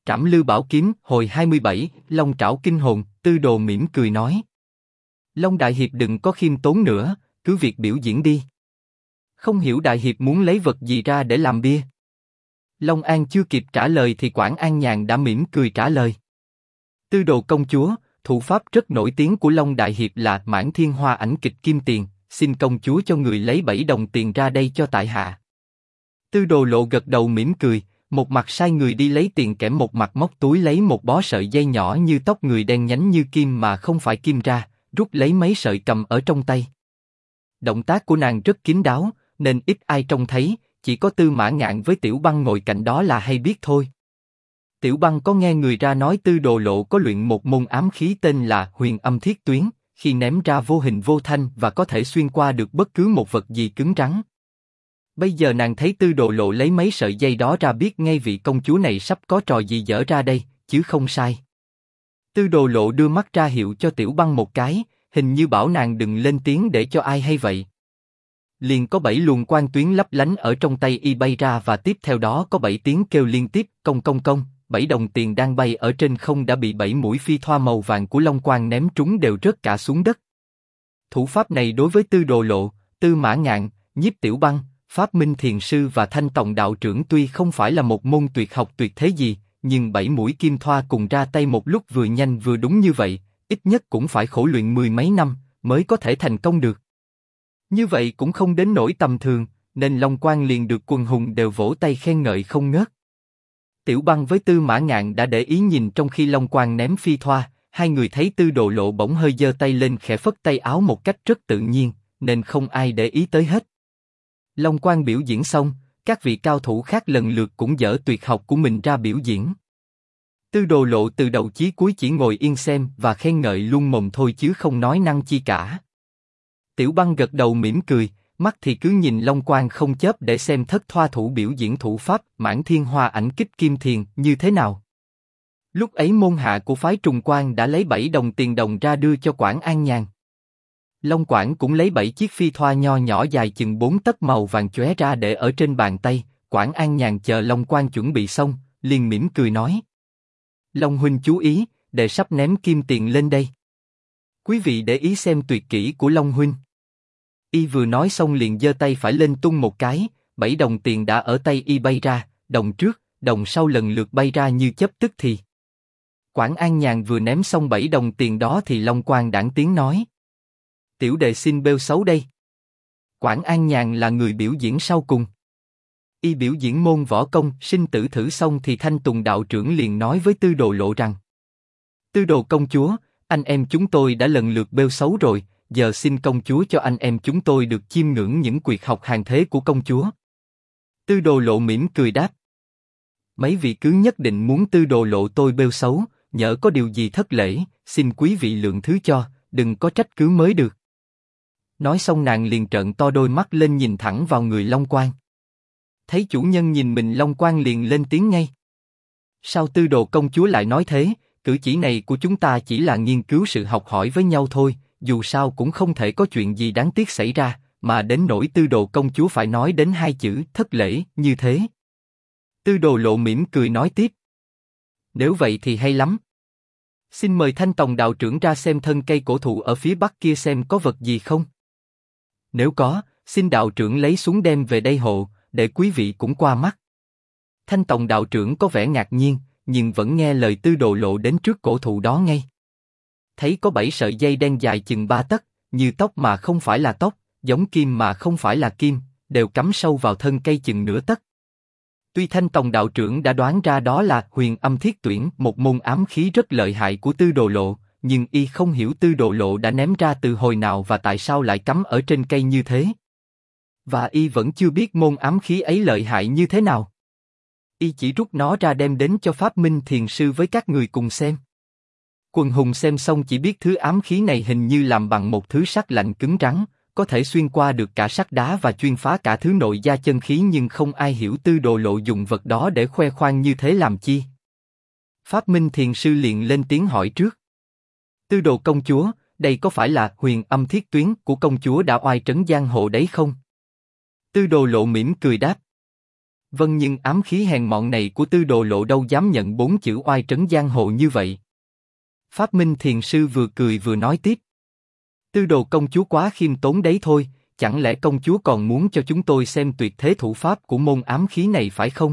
Trảm Lư Bảo Kiếm, hồi 27, Long Trảo Kinh Hồn. Tư Đồ mỉm cười nói. Long Đại Hiệp đừng có khiêm tốn nữa, cứ việc biểu diễn đi. Không hiểu Đại Hiệp muốn lấy vật gì ra để làm bia? Long An chưa kịp trả lời thì Quản An Nhàn đã mỉm cười trả lời. Tư Đồ công chúa, thủ pháp rất nổi tiếng của Long Đại Hiệp là Mãn Thiên Hoa Ảnh Kịch Kim Tiền, xin công chúa cho người lấy 7 đồng tiền ra đây cho tại hạ. Tư Đồ Lộ gật đầu mỉm cười, một mặt sai người đi lấy tiền kẽm, một mặt móc túi lấy một bó sợi dây nhỏ như tóc người đen nhánh như kim mà không phải kim ra, rút lấy mấy sợi cầm ở trong tay. Động tác của nàng rất kín đáo, nên ít ai trông thấy, chỉ có Tư Mã Ngạn với Tiểu Băng ngồi cạnh đó là hay biết thôi. Tiểu Băng có nghe người ra nói Tư Đồ Lộ có luyện một môn ám khí tên là Huyền Âm Thiết Tuyến, khi ném ra vô hình vô thanh và có thể xuyên qua được bất cứ một vật gì cứng rắn. Bây giờ nàng thấy Tư Đồ Lộ lấy mấy sợi dây đó ra biết ngay vị công chúa này sắp có trò gì dở ra đây, chứ không sai. Tư Đồ Lộ đưa mắt ra hiệu cho Tiểu Băng một cái, hình như bảo nàng đừng lên tiếng để cho ai hay vậy. Liền có 7 luồng quang tuyến lấp lánh ở trong tay y bay ra và tiếp theo đó có 7 tiếng kêu liên tiếp, công công công, 7 đồng tiền đang bay ở trên không đã bị 7 mũi phi thoa màu vàng của Long Quang ném trúng đều rớt cả xuống đất. Thủ pháp này đối với Tư Đồ Lộ, Tư Mã Ngạn, Nhiếp Tiểu Băng, Pháp Minh Thiền Sư và Thanh Tòng đạo trưởng tuy không phải là một môn tuyệt học tuyệt thế gì, nhưng 7 mũi kim thoa cùng ra tay một lúc vừa nhanh vừa đúng như vậy, ít nhất cũng phải khổ luyện 10 mấy năm mới có thể thành công được. Như vậy cũng không đến nỗi tầm thường, nên Long Quang liền được quần hùng đều vỗ tay khen ngợi không ngớt. Tiểu Băng với Tư Mã Ngạn đã để ý nhìn trong khi Long Quang ném phi thoa, hai người thấy Tư Đồ Lộ bỗng hơi giơ tay lên khẽ phất tay áo một cách rất tự nhiên, nên không ai để ý tới hết. Long Quang biểu diễn xong, các vị cao thủ khác lần lượt cũng dở tuyệt học của mình ra biểu diễn. Tư Đồ Lộ từ đầu chí cuối chỉ ngồi yên xem và khen ngợi luôn mồm thôi chứ không nói năng chi cả. Tiểu Băng gật đầu mỉm cười, mắt thì cứ nhìn Long Quang không chớp để xem thất thoa thủ biểu diễn thủ pháp Mãn Thiên Hoa Ảnh Kích Kim Thiền như thế nào. Lúc ấy môn hạ của phái Trùng Quang đã lấy 7 đồng tiền đồng ra đưa cho Quản An Nhàn. Long Quảng cũng lấy 7 chiếc phi thoa nho nhỏ dài chừng 4 tấc màu vàng chóe ra để ở trên bàn tay. Quản An Nhàn chờ Long Quang chuẩn bị xong, liền mỉm cười nói: Long huynh chú ý, đệ sắp ném kim tiền lên đây. Quý vị để ý xem tuyệt kỹ của Long huynh. Y vừa nói xong liền giơ tay phải lên tung một cái, 7 đồng tiền đã ở tay y bay ra, đồng trước, đồng sau lần lượt bay ra như chớp tức thì. Quản An Nhàn vừa ném xong 7 đồng tiền đó thì Long Quang đãng tiếng nói: Tiểu đệ xin bêu xấu đây. Quản An Nhàn là người biểu diễn sau cùng. Y biểu diễn môn võ công sinh tử thử xong thì Thanh Tùng đạo trưởng liền nói với Tư Đồ Lộ rằng: Tư Đồ công chúa, anh em chúng tôi đã lần lượt bêu xấu rồi, giờ xin công chúa cho anh em chúng tôi được chiêm ngưỡng những tuyệt học hàng thế của công chúa. Tư Đồ Lộ mỉm cười đáp: Mấy vị cứ nhất định muốn Tư Đồ Lộ tôi bêu xấu, nhỡ có điều gì thất lễ, xin quý vị lượng thứ cho, đừng có trách cứ mới được. Nói xong nàng liền trợn to đôi mắt lên nhìn thẳng vào người Long Quang. Thấy chủ nhân nhìn mình, Long Quang liền lên tiếng ngay: Sao Tư Đồ công chúa lại nói thế? Cử chỉ này của chúng ta chỉ là nghiên cứu sự học hỏi với nhau thôi, dù sao cũng không thể có chuyện gì đáng tiếc xảy ra, mà đến nỗi Tư Đồ công chúa phải nói đến 2 chữ thất lễ như thế. Tư Đồ Lộ mỉm cười nói tiếp: Nếu vậy thì hay lắm. Xin mời Thanh Tòng đạo trưởng ra xem thân cây cổ thụ ở phía bắc kia xem có vật gì không. Nếu có, xin đạo trưởng lấy xuống đem về đây hộ, để quý vị cũng qua mắt. Thanh Tòng đạo trưởng có vẻ ngạc nhiên, nhưng vẫn nghe lời Tư Đồ Lộ đến trước cổ thụ đó ngay. Thấy có 7 sợi dây đen dài chừng 3 tấc, như tóc mà không phải là tóc, giống kim mà không phải là kim, đều cắm sâu vào thân cây chừng nửa tấc. Tuy Thanh Tòng đạo trưởng đã đoán ra đó là Huyền Âm Thiết Tuyển, một môn ám khí rất lợi hại của Tư Đồ Lộ, nhưng y không hiểu Tư Đồ Lộ đã ném ra từ hồi nào và tại sao lại cắm ở trên cây như thế. Và y vẫn chưa biết môn ám khí ấy lợi hại như thế nào. Y chỉ rút nó ra đem đến cho Pháp Minh Thiền Sư với các người cùng xem. Quần hùng xem xong chỉ biết thứ ám khí này hình như làm bằng một thứ sắt lạnh cứng rắn, có thể xuyên qua được cả sắt đá và chuyên phá cả thứ nội gia chân khí, nhưng không ai hiểu Tư Đồ Lộ dùng vật đó để khoe khoang như thế làm chi. Pháp Minh Thiền Sư liền lên tiếng hỏi trước: Tư Đồ công chúa, đây có phải là Huyền Âm Thiết Tuyến của công chúa đã oai trấn giang hồ đấy không? Tư Đồ Lộ mỉm cười đáp: Vâng, nhưng ám khí hèn mọn này của Tư Đồ Lộ đâu dám nhận 4 chữ oai trấn giang hồ như vậy. Pháp Minh Thiền Sư vừa cười vừa nói tiếp. Tư Đồ công chúa quá khiêm tốn đấy thôi, chẳng lẽ công chúa còn muốn cho chúng tôi xem tuyệt thế thủ pháp của môn ám khí này phải không?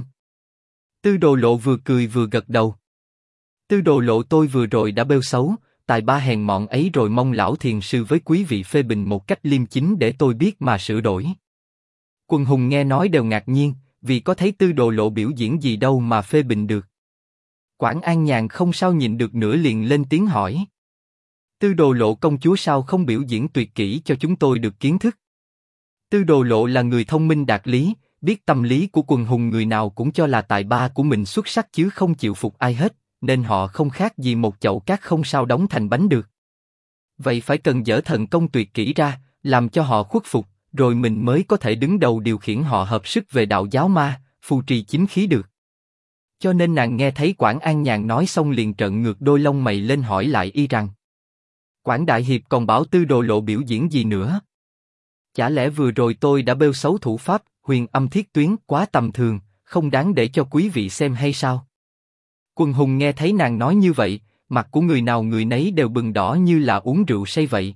Tư Đồ Lộ vừa cười vừa gật đầu. Tư Đồ Lộ, tôi vừa rồi đã bêu xấu tài ba hèn mọn ấy rồi, mong lão thiền sư với quý vị phê bình một cách liêm chính để tôi biết mà sửa đổi. Quần hùng nghe nói đều ngạc nhiên, vì có thấy Tư Đồ Lộ biểu diễn gì đâu mà phê bình được. Quản An Nhàn không sao nhịn được nữa liền lên tiếng hỏi. Tư Đồ Lộ công chúa sao không biểu diễn tuyệt kỹ cho chúng tôi được kiến thức? Tư Đồ Lộ là người thông minh đạt lý, biết tâm lý của quần hùng, người nào cũng cho là tài ba của mình xuất sắc chứ không chịu phục ai hết, nên họ không khác gì một chậu cát không sao đóng thành bánh được. Vậy phải cần dở thần công tuyệt kỹ ra, làm cho họ khuất phục, rồi mình mới có thể đứng đầu điều khiển họ hợp sức về đạo giáo ma, phù trì chính khí được. Cho nên nàng nghe thấy Quản An Nhàn nói xong liền trợn ngược đôi lông mày lên hỏi lại y rằng: Quản đại hiệp còn bảo Tư Đồ Lộ biểu diễn gì nữa? Chả lẽ vừa rồi tôi đã bêu xấu thủ pháp Huyền Âm Thiết Tuyến quá tầm thường, không đáng để cho quý vị xem hay sao? Quần hùng nghe thấy nàng nói như vậy, mặt của người nào người nấy đều bừng đỏ như là uống rượu say vậy.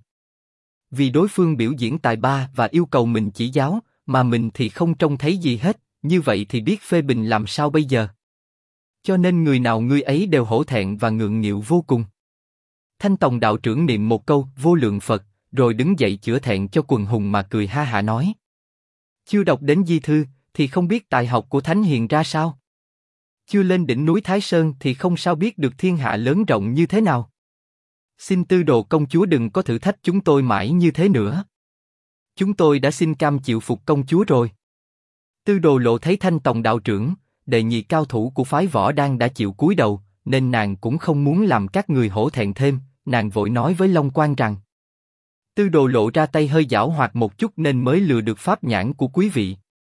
Vì đối phương biểu diễn tài ba và yêu cầu mình chỉ giáo, mà mình thì không trông thấy gì hết, như vậy thì biết phê bình làm sao bây giờ? Cho nên người nào người ấy đều hổ thẹn và ngượng nghịu vô cùng. Thanh Tòng đạo trưởng niệm một câu Vô Lượng Phật, rồi đứng dậy chữa thẹn cho quần hùng mà cười ha hả nói: chưa đọc đến di thư, thì không biết tài học của Thánh Hiền ra sao? Chưa lên đỉnh núi Thái Sơn thì không sao biết được thiên hạ lớn rộng như thế nào. Xin Tư Đồ công chúa đừng có thử thách chúng tôi mãi như thế nữa. Chúng tôi đã xin cam chịu phục công chúa rồi. Tư Đồ Lộ thấy Thanh Tòng đạo trưởng, đệ nhị cao thủ của phái Võ Đan đã chịu cúi đầu, nên nàng cũng không muốn làm các người hổ thẹn thêm, nàng vội nói với Long Quang rằng: Tư Đồ Lộ ra tay hơi giảo hoạt một chút nên mới lừa được pháp nhãn của quý vị.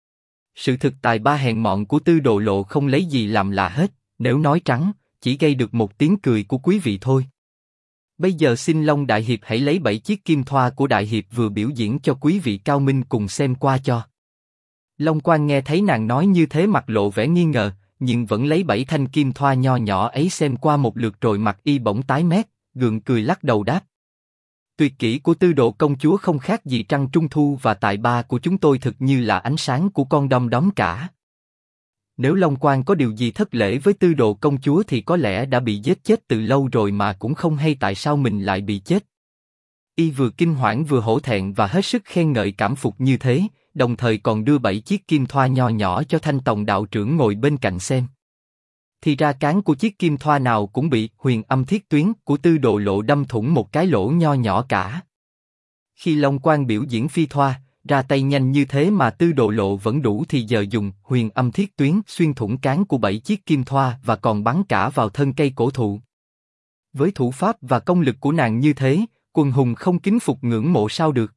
Sự thực tài ba hèn mọn của Tư Đồ Lộ không lấy gì làm lạ hết, nếu nói trắng, chỉ gây được một tiếng cười của quý vị thôi. Bây giờ xin Long Đại Hiệp hãy lấy 7 chiếc kim thoa của Đại Hiệp vừa biểu diễn cho quý vị cao minh cùng xem qua cho. Long Quang nghe thấy nàng nói như thế mặt lộ vẻ nghi ngờ, nhưng vẫn lấy 7 thanh kim thoa nho nhỏ ấy xem qua một lượt rồi mặt y bỗng tái mét, gượng cười lắc đầu đáp: Tuyệt kỹ của Tư Đồ công chúa không khác gì trăng trung thu và tài ba của chúng tôi thực như là ánh sáng của con đom đóm cả. Nếu Long Quang có điều gì thất lễ với Tư Đồ công chúa thì có lẽ đã bị giết chết từ lâu rồi mà cũng không hay tại sao mình lại bị chết. Y vừa kinh hoảng vừa hổ thẹn và hết sức khen ngợi cảm phục như thế, đồng thời còn đưa 7 chiếc kim thoa nho nhỏ cho Thanh Tòng đạo trưởng ngồi bên cạnh xem. Thì ra cán của chiếc kim thoa nào cũng bị Huyền Âm Thiết Tuyến của Tư Đồ Lộ đâm thủng một cái lỗ nho nhỏ cả. Khi Long Quang biểu diễn phi thoa, ra tay nhanh như thế mà Tư Đồ Lộ vẫn đủ thì giờ dùng Huyền Âm Thiết Tuyến xuyên thủng cán của 7 chiếc kim thoa và còn bắn cả vào thân cây cổ thụ. Với thủ pháp và công lực của nàng như thế, quần hùng không kính phục ngưỡng mộ sao được.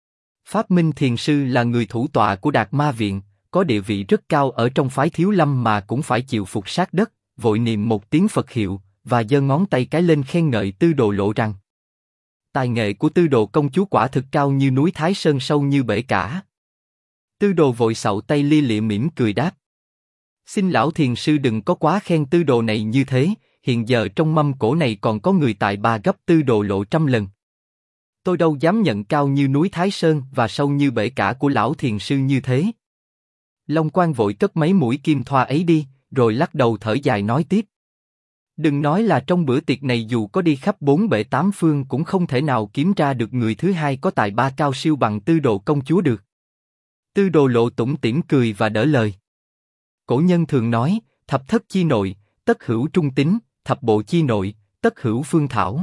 Pháp Minh Thiền Sư là người thủ tọa của Đạt Ma Viện, có địa vị rất cao ở trong phái Thiếu Lâm mà cũng phải chịu phục sát đất, vội niệm một tiếng Phật hiệu và giơ ngón tay cái lên khen ngợi Tư Đồ Lộ rằng: tài nghệ của Tư Đồ công chúa quả thực cao như núi Thái Sơn, sâu như bể cả. Tư Đồ vội xạo tay lia lịa mỉm cười đáp: xin lão thiền sư đừng có quá khen Tư Đồ này như thế, hiện giờ trong mâm cổ này còn có người tài ba gấp Tư Đồ Lộ 100 lần. Tôi đâu dám nhận cao như núi Thái Sơn và sâu như bể cả của lão thiền sư như thế. Long Quang vội cất mấy mũi kim thoa ấy đi, rồi lắc đầu thở dài nói tiếp: đừng nói là trong bữa tiệc này dù có đi khắp 4 bể 8 phương cũng không thể nào kiếm ra được người thứ hai có tài ba cao siêu bằng Tư Đồ công chúa được. Tư Đồ Lộ tủm tỉm cười và đỡ lời. Cổ nhân thường nói, thập thất chi nội, tất hữu trung tín, thập bộ chi nội, tất hữu phương thảo.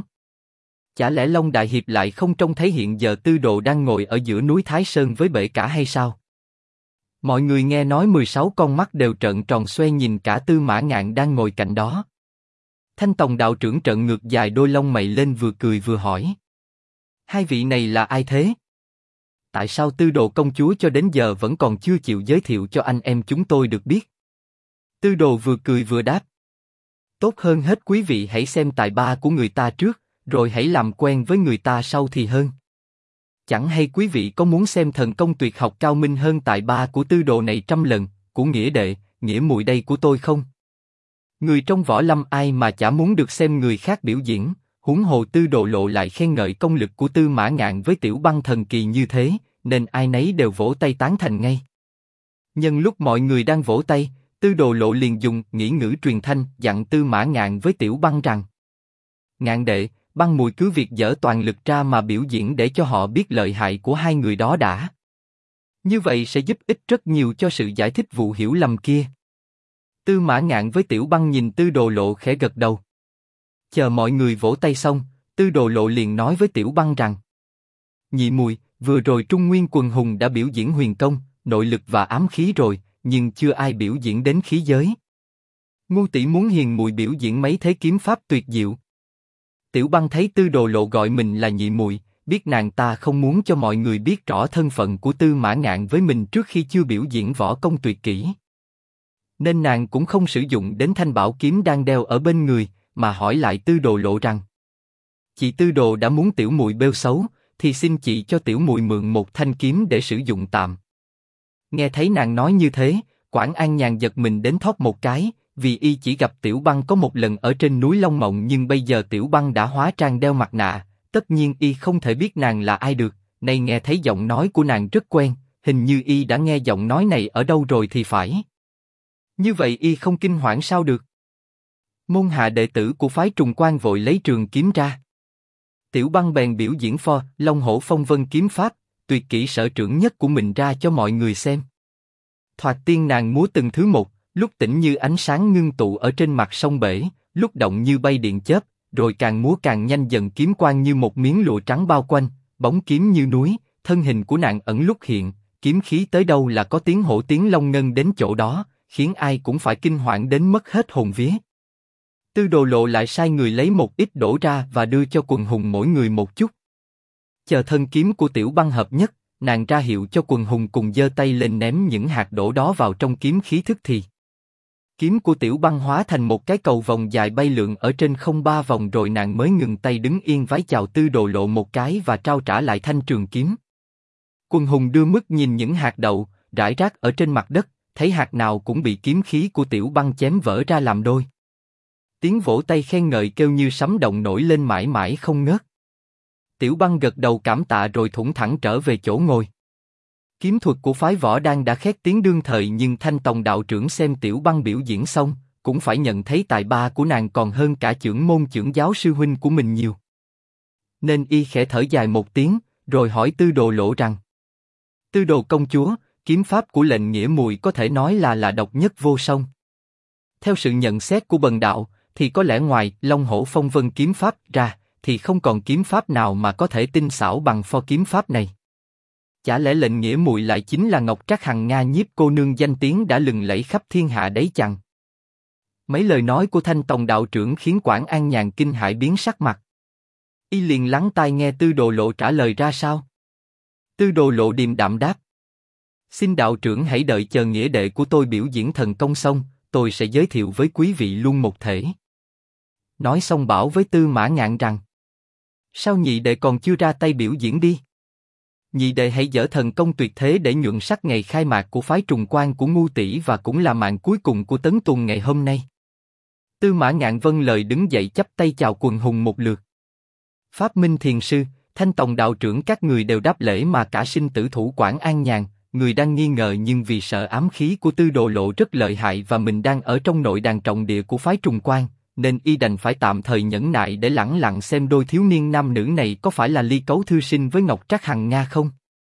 Chả lẽ Long Đại Hiệp lại không trông thấy hiện giờ Tư Đồ đang ngồi ở giữa núi Thái Sơn với bể cả hay sao? Mọi người nghe nói 16 con mắt đều trợn tròn xoe nhìn cả Tư Mã Ngạn đang ngồi cạnh đó. Thanh Tòng đạo trưởng trợn ngược dài đôi lông mày lên vừa cười vừa hỏi: hai vị này là ai thế? Tại sao Tư Đồ công chúa cho đến giờ vẫn còn chưa chịu giới thiệu cho anh em chúng tôi được biết? Tư Đồ vừa cười vừa đáp: tốt hơn hết quý vị hãy xem tài ba của người ta trước, rồi hãy làm quen với người ta sau thì hơn. Chẳng hay quý vị có muốn xem thần công tuyệt học cao minh hơn tài ba của Tư Đồ này 100 lần, của nghĩa đệ, nghĩa muội đây của tôi không? Người trong võ lâm ai mà chả muốn được xem người khác biểu diễn, huống hồ Tư Đồ Lộ lại khen ngợi công lực của Tư Mã Ngạn với Tiểu Băng thần kỳ như thế, nên ai nấy đều vỗ tay tán thành ngay. Nhân lúc mọi người đang vỗ tay, Tư Đồ Lộ liền dùng nghĩ ngữ truyền thanh dặn Tư Mã Ngạn với Tiểu Băng rằng: Ngạn đệ, Băng muội cứ việc dở toàn lực ra mà biểu diễn để cho họ biết lợi hại của hai người đó đã. Như vậy sẽ giúp ích rất nhiều cho sự giải thích vụ hiểu lầm kia. Tư Mã Ngạn với Tiểu Băng nhìn Tư Đồ Lộ khẽ gật đầu. Chờ mọi người vỗ tay xong, Tư Đồ Lộ liền nói với Tiểu Băng rằng: Nhị muội, vừa rồi Trung Nguyên Quần Hùng đã biểu diễn huyền công, nội lực và ám khí rồi, nhưng chưa ai biểu diễn đến khí giới. Ngô tỷ muốn hiền muội biểu diễn mấy thế kiếm pháp tuyệt diệu. Tiểu Băng thấy Tư Đồ Lộ gọi mình là nhị muội, biết nàng ta không muốn cho mọi người biết rõ thân phận của Tư Mã Ngạn với mình trước khi chưa biểu diễn võ công tuyệt kỹ, nên nàng cũng không sử dụng đến thanh bảo kiếm đang đeo ở bên người, mà hỏi lại Tư Đồ Lộ rằng: Chị Tư Đồ đã muốn tiểu muội bêu xấu, thì xin chị cho tiểu muội mượn một thanh kiếm để sử dụng tạm. Nghe thấy nàng nói như thế, Quản An Nhàn giật mình đến thót một cái, vì y chỉ gặp Tiểu Băng có một lần ở trên núi Long Mộng, nhưng bây giờ Tiểu Băng đã hóa trang đeo mặt nạ, tất nhiên y không thể biết nàng là ai được. Nay nghe thấy giọng nói của nàng rất quen, hình như y đã nghe giọng nói này ở đâu rồi thì phải. Như vậy y không kinh hoảng sao được? Môn hạ đệ tử của phái Trùng Quan vội lấy trường kiếm ra. Tiểu Băng bèn biểu diễn pho Long Hổ Phong Vân kiếm pháp, tuyệt kỹ sở trưởng nhất của mình ra cho mọi người xem. Thoạt tiên nàng múa từng thứ một, lúc tĩnh như ánh sáng ngưng tụ ở trên mặt sông bể, lúc động như bay điện chớp, rồi càng múa càng nhanh dần, kiếm quang như một miếng lụa trắng bao quanh, bóng kiếm như núi, thân hình của nàng ẩn lúc hiện, kiếm khí tới đâu là có tiếng hổ tiếng long ngân đến chỗ đó, khiến ai cũng phải kinh hoảng đến mất hết hồn vía. Tư Đồ Lộ lại sai người lấy một ít đổ ra và đưa cho Quần Hùng mỗi người một chút. Chờ thân kiếm của Tiểu Băng hợp nhất, nàng ra hiệu cho Quần Hùng cùng giơ tay lên ném những hạt đổ đó vào trong kiếm khí thức thì. Kiếm của Tiểu Băng hóa thành một cái cầu vòng dài bay lượn ở trên không 3 vòng, rồi nàng mới ngừng tay đứng yên vái chào Tư Đồ Lộ một cái và trao trả lại thanh trường kiếm. Quần Hùng đưa mắt nhìn những hạt đậu rải rác ở trên mặt đất, thấy hạt nào cũng bị kiếm khí của Tiểu Băng chém vỡ ra làm đôi. Tiếng vỗ tay khen ngợi kêu như sấm động nổi lên mãi mãi không ngớt. Tiểu Băng gật đầu cảm tạ rồi thủng thẳng trở về chỗ ngồi. Kiếm thuật của phái Võ Đan đã khét tiếng đương thời, nhưng Thanh Tòng đạo trưởng xem Tiểu Băng biểu diễn xong, cũng phải nhận thấy tài ba của nàng còn hơn cả chưởng môn chưởng giáo sư huynh của mình nhiều. Nên y khẽ thở dài một tiếng, rồi hỏi Tư Đồ Lộ rằng: Tư Đồ công chúa, kiếm pháp của lệnh nghĩa muội có thể nói là độc nhất vô song. Theo sự nhận xét của bần đạo, thì có lẽ ngoài Long Hổ Phong Vân kiếm pháp ra, thì không còn kiếm pháp nào mà có thể tinh xảo bằng pho kiếm pháp này. Chả lẽ lệnh nghĩa muội lại chính là Ngọc Trác Hằng Nga nhiếp cô nương danh tiếng đã lừng lẫy khắp thiên hạ đấy chăng? Mấy lời nói của Thanh Tòng đạo trưởng khiến Quản An Nhàn kinh hãi biến sắc mặt. Y liền lắng tai nghe Tư Đồ Lộ trả lời ra sao. Tư Đồ Lộ điềm đạm đáp: Xin đạo trưởng hãy đợi chờ nghĩa đệ của tôi biểu diễn thần công xong, tôi sẽ giới thiệu với quý vị luôn một thể. Nói xong bảo với Tư Mã Ngạn rằng: Sao nhị đệ còn chưa ra tay biểu diễn đi? Nhị đệ hãy dở thần công tuyệt thế để nhuận sắc ngày khai mạc của phái Trùng Quan của Ngu tỷ, và cũng là màn cuối cùng của Tấn Tuần ngày hôm nay. Tư Mã Ngạn vâng lời đứng dậy chắp tay chào Quần Hùng một lượt. Pháp Minh Thiền sư, Thanh Tòng đạo trưởng các người đều đáp lễ, mà cả sinh tử thủ Quản An Nhàn, người đang nghi ngờ nhưng vì sợ ám khí của Tư Đồ Lộ rất lợi hại và mình đang ở trong nội đàn trọng địa của phái Trùng Quan, nên y đành phải tạm thời nhẫn nại để lẳng lặng xem đôi thiếu niên nam nữ này có phải là ly cấu thư sinh với Ngọc Trác Hằng Nga không,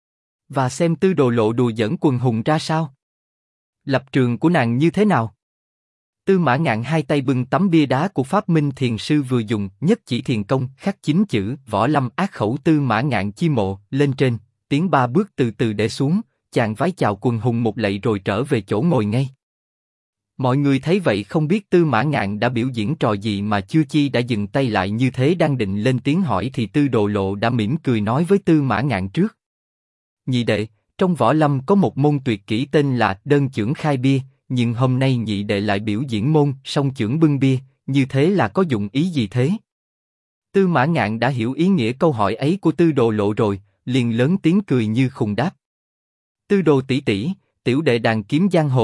và xem Tư Đồ Lộ đùa giỡn Quần Hùng ra sao, lập trường của nàng như thế nào. Tư Mã Ngạn hai tay bưng tấm bia đá của Pháp Minh Thiền sư vừa dùng nhất chỉ thiền công khắc 9 chữ Võ Lâm ác khẩu Tư Mã Ngạn chi mộ lên trên, tiến 3 bước từ từ để xuống, chàng vái chào Quần Hùng một lạy rồi trở về chỗ ngồi ngay. Mọi người thấy vậy không biết Tư Mã Ngạn đã biểu diễn trò gì mà chưa chi đã dừng tay lại như thế, đang định lên tiếng hỏi thì Tư Đồ Lộ đã mỉm cười nói với Tư Mã Ngạn trước: Nhị đệ, trong võ lâm có một môn tuyệt kỹ tên là đơn chưởng khai bia, nhưng hôm nay nhị đệ lại biểu diễn môn song chưởng bưng bia, như thế là có dụng ý gì thế? Tư Mã Ngạn đã hiểu ý nghĩa câu hỏi ấy của Tư Đồ Lộ rồi, liền lớn tiếng cười như khùng đáp: Tư Đồ tỷ tỷ, tiểu đệ đàn kiếm giang hồ,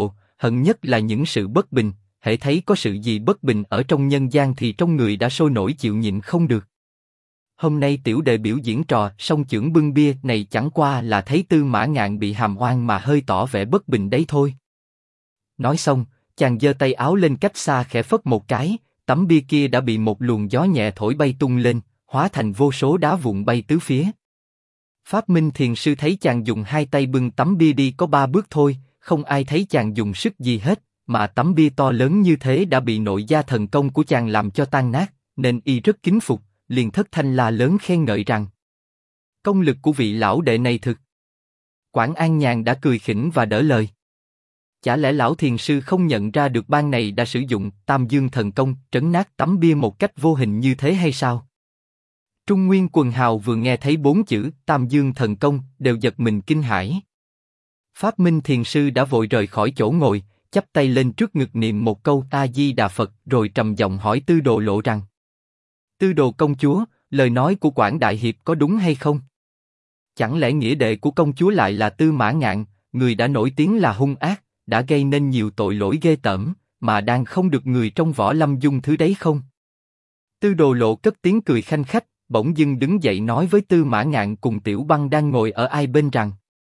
hận nhất là những sự bất bình, hễ thấy có sự gì bất bình ở trong nhân gian thì trong người đã sôi nổi chịu nhịn không được. Hôm nay tiểu đệ biểu diễn trò song chưởng bưng bia này chẳng qua là thấy Tư Mã Ngạn bị hàm oan mà hơi tỏ vẻ bất bình đấy thôi. Nói xong, chàng giơ tay áo lên cách xa khẽ phất một cái, tấm bia kia đã bị một luồng gió nhẹ thổi bay tung lên, hóa thành vô số đá vụn bay tứ phía. Pháp Minh Thiền Sư thấy chàng dùng hai tay bưng tấm bia đi có 3 bước thôi, không ai thấy chàng dùng sức gì hết, mà tấm bia to lớn như thế đã bị nội gia thần công của chàng làm cho tan nát, nên y rất kính phục, liền thất thanh la lớn khen ngợi rằng: công lực của vị lão đệ này thực. Quảng An Nhàn đã cười khỉnh và đỡ lời. Chả lẽ lão thiền sư không nhận ra được ban này đã sử dụng Tam Dương thần công trấn nát tấm bia một cách vô hình như thế hay sao? Trung Nguyên quần hào vừa nghe thấy 4 chữ Tam Dương thần công đều giật mình kinh hãi. Pháp Minh thiền sư đã vội rời khỏi chỗ ngồi, chắp tay lên trước ngực niệm một câu A Di Đà Phật, rồi trầm giọng hỏi Tư Đồ Lộ rằng: Tư Đồ công chúa, lời nói của Quảng đại hiệp có đúng hay không? Chẳng lẽ nghĩa đệ của công chúa lại là Tư Mã Ngạn, người đã nổi tiếng là hung ác, đã gây nên nhiều tội lỗi ghê tởm, mà đang không được người trong võ lâm dung thứ đấy không? Tư Đồ Lộ cất tiếng cười khanh khách, bỗng dưng đứng dậy nói với Tư Mã Ngạn cùng Tiểu Băng đang ngồi ở ai bên rằng: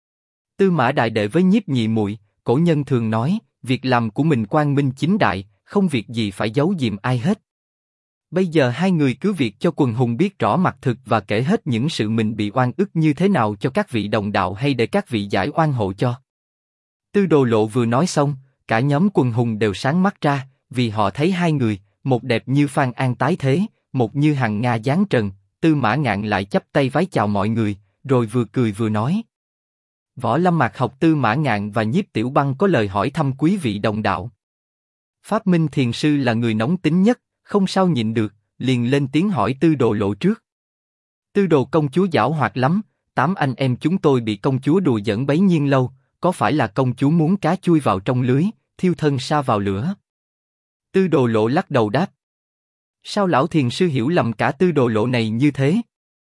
Tư Mã đại đệ với Nhiếp nhị muội, cổ nhân thường nói, việc làm của mình quang minh chính đại, không việc gì phải giấu giếm ai hết. Bây giờ hai người cứ việc cho quần hùng biết rõ mặt thực và kể hết những sự mình bị oan ức như thế nào cho các vị đồng đạo hay để các vị giải oan hộ cho. Tư Đồ Lộ vừa nói xong, cả nhóm quần hùng đều sáng mắt ra, vì họ thấy hai người, một đẹp như Phan An tái thế, một như Hằng Nga giáng trần. Tư Mã Ngạn lại chắp tay vái chào mọi người, rồi vừa cười vừa nói: Võ Lâm Mạc học Tư Mã Ngạn và Nhiếp Tiểu Băng có lời hỏi thăm quý vị đồng đạo. Pháp Minh thiền sư là người nóng tính nhất, không sao nhịn được, liền lên tiếng hỏi Tư Đồ Lộ trước. Tư Đồ công chúa giảo hoạt lắm, 8 anh em chúng tôi bị công chúa đùa giỡn bấy nhiêu lâu, có phải là công chúa muốn cá chui vào trong lưới, thiêu thân sa vào lửa? Tư Đồ Lộ lắc đầu đáp: Sao lão thiền sư hiểu lầm cả Tư Đồ Lộ này như thế?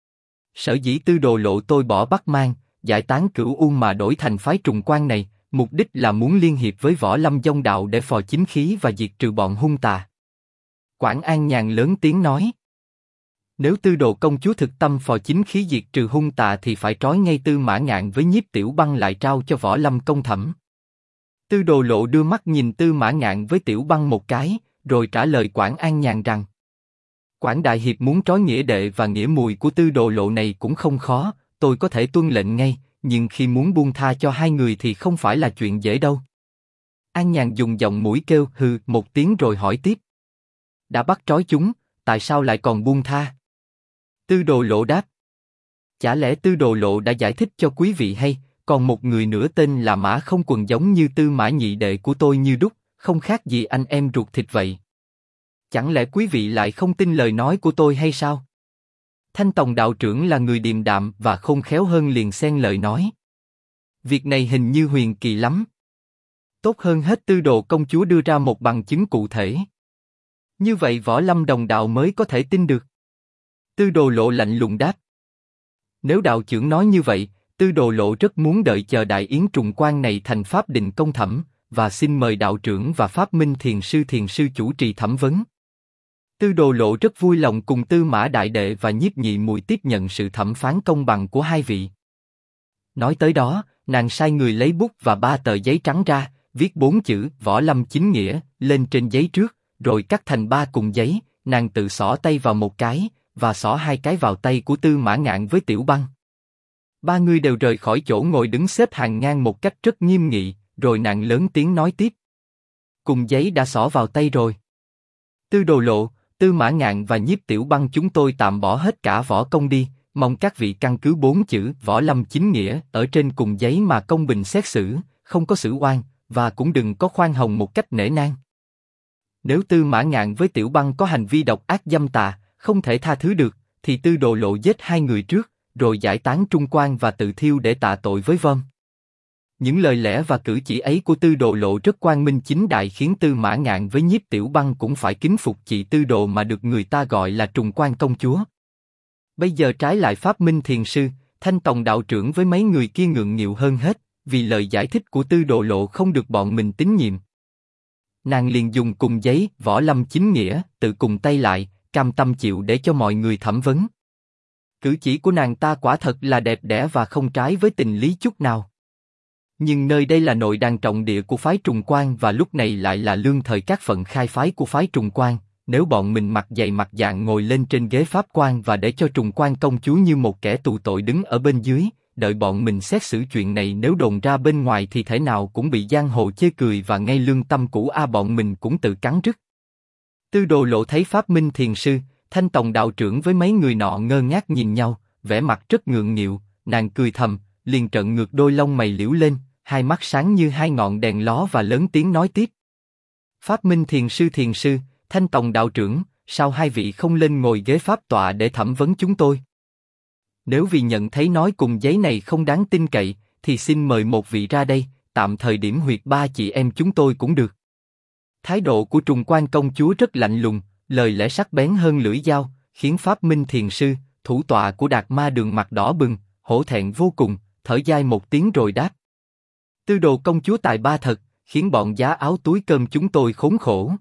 Sở dĩ Tư Đồ Lộ tôi bỏ Bắc Mang, giải tán Cửu U mà đổi thành phái Trùng Quan này, mục đích là muốn liên hiệp với võ lâm dông đạo để phò chính khí và diệt trừ bọn hung tà. Quảng An Nhàn lớn tiếng nói: Nếu Tư Đồ công chúa thực tâm phò chính khí diệt trừ hung tà thì phải trói ngay Tư Mã Ngạn với Nhiếp Tiểu Băng lại trao cho võ lâm công thẩm. Tư Đồ Lộ đưa mắt nhìn Tư Mã Ngạn với Tiểu Băng một cái, rồi trả lời Quảng An Nhàn rằng: Quảng đại hiệp muốn trói nghĩa đệ và nghĩa mùi của Tư Đồ Lộ này cũng không khó, tôi có thể tuân lệnh ngay, nhưng khi muốn buông tha cho hai người thì không phải là chuyện dễ đâu. An Nhàn dùng giọng mũi kêu hừ một tiếng rồi hỏi tiếp: Đã bắt trói chúng, tại sao lại còn buông tha? Tư Đồ Lộ đáp: Chả lẽ Tư Đồ Lộ đã giải thích cho quý vị hay, còn một người nữa tên là Mã Không Quần giống như Tư Mã nhị đệ của tôi như đúc, không khác gì anh em ruột thịt vậy. Chẳng lẽ quý vị lại không tin lời nói của tôi hay sao? Thanh Tòng đạo trưởng là người điềm đạm và khôn khéo hơn liền xen lời nói: Việc này hình như huyền kỳ lắm. Tốt hơn hết Tư Đồ công chúa đưa ra một bằng chứng cụ thể. Như vậy võ lâm đồng đạo mới có thể tin được. Tư Đồ Lộ lạnh lùng đáp: Nếu đạo trưởng nói như vậy, Tư Đồ Lộ rất muốn đợi chờ đại yến Trùng Quan này thành pháp định công thẩm, và xin mời đạo trưởng và Pháp Minh thiền sư chủ trì thẩm vấn. Tư Đồ Lộ rất vui lòng cùng Tư Mã đại đệ và Nhiếp nhị muội tiếp nhận sự thẩm phán công bằng của hai vị. Nói tới đó, nàng sai người lấy bút và 3 tờ giấy trắng ra, viết 4 chữ Võ Lâm Chính Nghĩa lên trên giấy trước, rồi cắt thành 3 cùng giấy. Nàng tự xỏ tay vào một cái, và xỏ 2 cái vào tay của Tư Mã Ngạn với Tiểu Băng. 3 người đều rời khỏi chỗ ngồi đứng xếp hàng ngang một cách rất nghiêm nghị, rồi nàng lớn tiếng nói tiếp: Cùng giấy đã xỏ vào tay rồi. Tư Đồ Lộ, Tư Mã Ngạn và Nhiếp Tiểu Băng chúng tôi tạm bỏ hết cả võ công đi, mong các vị căn cứ 4 chữ Võ Lâm Chính Nghĩa ở trên cùng giấy mà công bình xét xử, không có xử oan, và cũng đừng có khoan hồng một cách nể nang. Nếu Tư Mã Ngạn với Tiểu Băng có hành vi độc ác dâm tà, không thể tha thứ được, thì Tư Đồ Lộ giết 2 người trước, rồi giải tán Trung Quan và tự thiêu để tạ tội với vong. Những lời lẽ và cử chỉ ấy của Tư Đồ Lộ rất quang minh chính đại, khiến Tư Mã Ngạn với Nhiếp Tiểu Băng cũng phải kính phục chị Tư Đồ mà được người ta gọi là Trùng Quan công chúa. Bây giờ trái lại Pháp Minh thiền sư, Thanh Tòng đạo trưởng với mấy người kia ngượng nghịu hơn hết, vì lời giải thích của Tư Đồ Lộ không được bọn mình tín nhiệm. nàng liền dùng cùng giấy võ lâm chính nghĩa, tự cùng tay lại, cam tâm chịu để cho mọi người thẩm vấn. Cử chỉ của nàng ta quả thật là đẹp đẽ và không trái với tình lý chút nào. Nhưng nơi đây là nội đàn trọng địa của phái Trùng Quang và lúc này lại là lương thời các phận khai phái của phái Trùng Quang. Nếu bọn mình mặt dày mặt dạn ngồi lên trên ghế pháp quan và để cho Trùng Quang công chúa như một kẻ tù tội đứng ở bên dưới, đợi bọn mình xét xử chuyện này, nếu đồn ra bên ngoài thì thể nào cũng bị giang hồ chê cười và ngay lương tâm cũ bọn mình cũng tự cắn rứt. Tư Đồ Lộ thấy Pháp Minh Thiền Sư, Thanh Tòng đạo trưởng với mấy người nọ ngơ ngác nhìn nhau, vẻ mặt rất ngượng nghịu, nàng cười thầm, liền trợn ngược đôi lông mày liễu lên, hai mắt sáng như hai ngọn đèn ló và lớn tiếng nói tiếp. Pháp Minh Thiền Sư, Thanh Tòng đạo trưởng, sao hai vị không lên ngồi ghế pháp tọa để thẩm vấn chúng tôi? Nếu vì nhận thấy nói cùng giấy này không đáng tin cậy, thì xin mời một vị ra đây, tạm thời điểm huyệt ba chị em chúng tôi cũng được. Thái độ của Trùng Quang công chúa rất lạnh lùng, lời lẽ sắc bén hơn lưỡi dao, khiến Pháp Minh Thiền Sư, thủ tọa của Đạt Ma Đường mặt đỏ bừng, hổ thẹn vô cùng, thở dài một tiếng rồi đáp. Tư Đồ công chúa tài ba thật, khiến bọn giá áo túi cơm chúng tôi khốn khổ.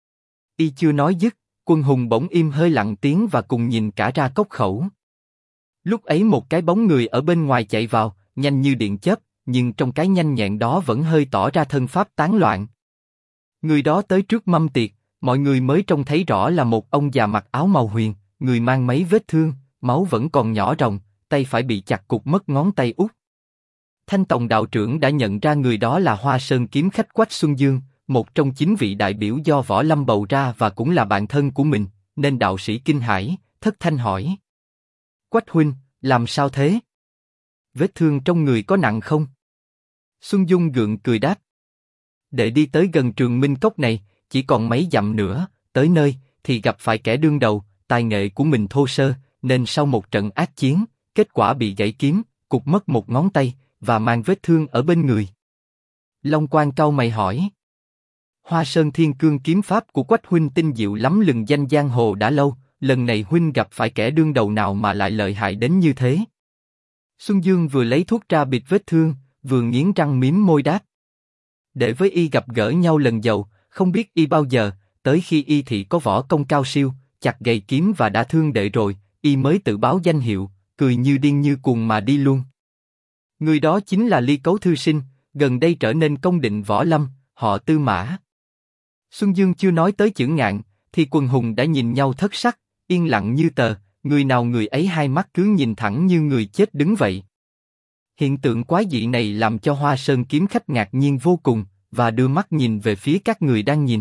Y chưa nói dứt, Quân Hùng bỗng im hơi lặng tiếng và cùng nhìn cả ra cốc khẩu. Lúc ấy một cái bóng người ở bên ngoài chạy vào, nhanh như điện chớp, nhưng trong cái nhanh nhẹn đó vẫn hơi tỏ ra thân pháp tán loạn. Người đó tới trước mâm tiệc, mọi người mới trông thấy rõ là một ông già mặc áo màu huyền, người mang mấy vết thương, máu vẫn còn nhỏ ròng, tay phải bị chặt cụt mất ngón tay út. Thanh Tòng đạo trưởng đã nhận ra người đó là Hoa Sơn kiếm khách Quách Xuân Dương, một trong 9 vị đại biểu do võ lâm bầu ra và cũng là bạn thân của mình, nên đạo sĩ kinh hãi, thất thanh hỏi. Quách huynh, làm sao thế? Vết thương trong người có nặng không? Xuân Dung gượng cười đáp. Để đi tới gần Trường Minh Cốc này, chỉ còn mấy dặm nữa, tới nơi, thì gặp phải kẻ đương đầu, tài nghệ của mình thô sơ, nên sau một trận ác chiến, kết quả bị gãy kiếm, cụt mất một ngón tay, và mang vết thương ở bên người. Long Quang cau mày hỏi. Hoa Sơn Thiên Cương kiếm pháp của Quách huynh tinh diệu lắm, lừng danh giang hồ đã lâu, lần này huynh gặp phải kẻ đương đầu nào mà lại lợi hại đến như thế? Xuân Dương vừa lấy thuốc ra bịt vết thương, vừa nghiến răng mím môi đáp. Để với y gặp gỡ nhau lần đầu, không biết y bao giờ, tới khi y thị có võ công cao siêu, chặt gầy kiếm và đã thương đệ rồi, y mới tự báo danh hiệu, cười như điên như cuồng mà đi luôn. Người đó chính là Ly Cấu Thư Sinh, gần đây trở nên công định võ lâm, họ Tư Mã. Xuân Dương chưa nói tới chữ ngạn, thì quần hùng đã nhìn nhau thất sắc, yên lặng như tờ, người nào người ấy hai mắt cứ nhìn thẳng như người chết đứng vậy. Hiện tượng quái dị này làm cho Hoa Sơn kiếm khách ngạc nhiên vô cùng, và đưa mắt nhìn về phía các người đang nhìn.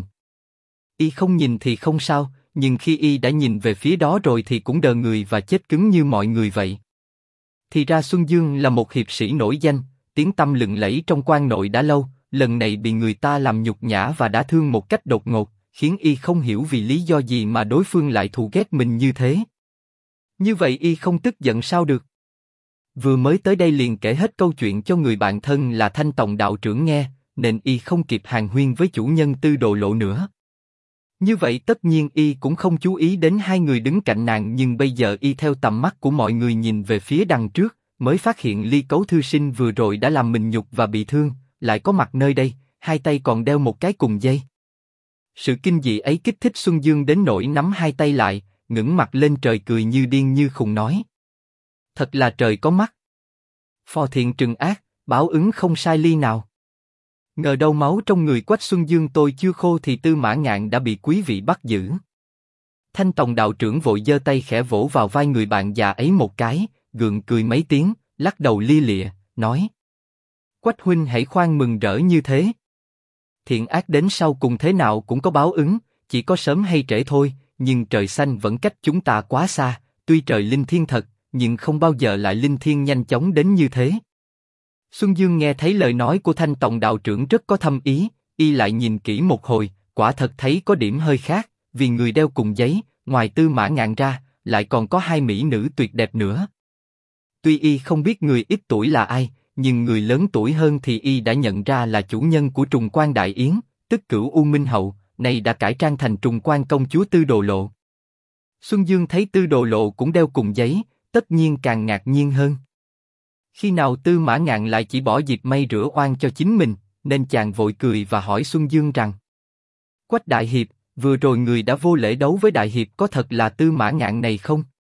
Y không nhìn thì không sao, nhưng khi y đã nhìn về phía đó rồi thì cũng đờ người và chết cứng như mọi người vậy. Thì ra Xuân Dương là một hiệp sĩ nổi danh, tiếng tăm lừng lẫy trong quan nội đã lâu, lần này bị người ta làm nhục nhã và đả thương một cách đột ngột, khiến y không hiểu vì lý do gì mà đối phương lại thù ghét mình như thế. Như vậy y không tức giận sao được? Vừa mới tới đây liền kể hết câu chuyện cho người bạn thân là Thanh Tòng đạo trưởng nghe, nên y không kịp hàn huyên với chủ nhân Tư Đồ Lộ nữa. Như vậy tất nhiên y cũng không chú ý đến hai người đứng cạnh nàng, nhưng bây giờ y theo tầm mắt của mọi người nhìn về phía đằng trước, mới phát hiện Ly Cấu Thư Sinh vừa rồi đã làm mình nhục và bị thương, lại có mặt nơi đây, hai tay còn đeo một cái cùng dây. Sự kinh dị ấy kích thích Xuân Dương đến nỗi nắm hai tay lại, ngẩng mặt lên trời cười như điên như khùng nói. Thật là trời có mắt. Phò thiện trừng ác, báo ứng không sai ly nào. Ngờ đâu máu trong người Quách Xuân Dương tôi chưa khô thì Tư Mã Ngạn đã bị quý vị bắt giữ. Thanh Tòng đạo trưởng vội giơ tay khẽ vỗ vào vai người bạn già ấy một cái, gượng cười mấy tiếng, lắc đầu lia lịa, nói. Quách huynh hãy khoan mừng rỡ như thế. Thiện ác đến sau cùng thế nào cũng có báo ứng, chỉ có sớm hay trễ thôi, nhưng trời xanh vẫn cách chúng ta quá xa, tuy trời linh thiêng thật, nhưng không bao giờ lại linh thiêng nhanh chóng đến như thế. Xuân Dương nghe thấy lời nói của Thanh Tòng đạo trưởng rất có thâm ý, y lại nhìn kỹ một hồi, quả thật thấy có điểm hơi khác, vì người đeo cùng giấy, ngoài Tư Mã Ngạn ra, lại còn có hai mỹ nữ tuyệt đẹp nữa. Tuy y không biết người ít tuổi là ai, nhưng người lớn tuổi hơn thì y đã nhận ra là chủ nhân của Trùng Quang Đại Yến, tức Cửu U Minh Hậu, này đã cải trang thành Trùng Quang công chúa Tư Đồ Lộ. Xuân Dương thấy Tư Đồ Lộ cũng đeo cùng giấy, tất nhiên càng ngạc nhiên hơn. Khi nào Tư Mã Ngạn lại chỉ bỏ dịp may rửa oan cho chính mình, nên chàng vội cười và hỏi Xuân Dương rằng: Quách đại hiệp, vừa rồi người đã vô lễ đấu với đại hiệp có thật là Tư Mã Ngạn này không?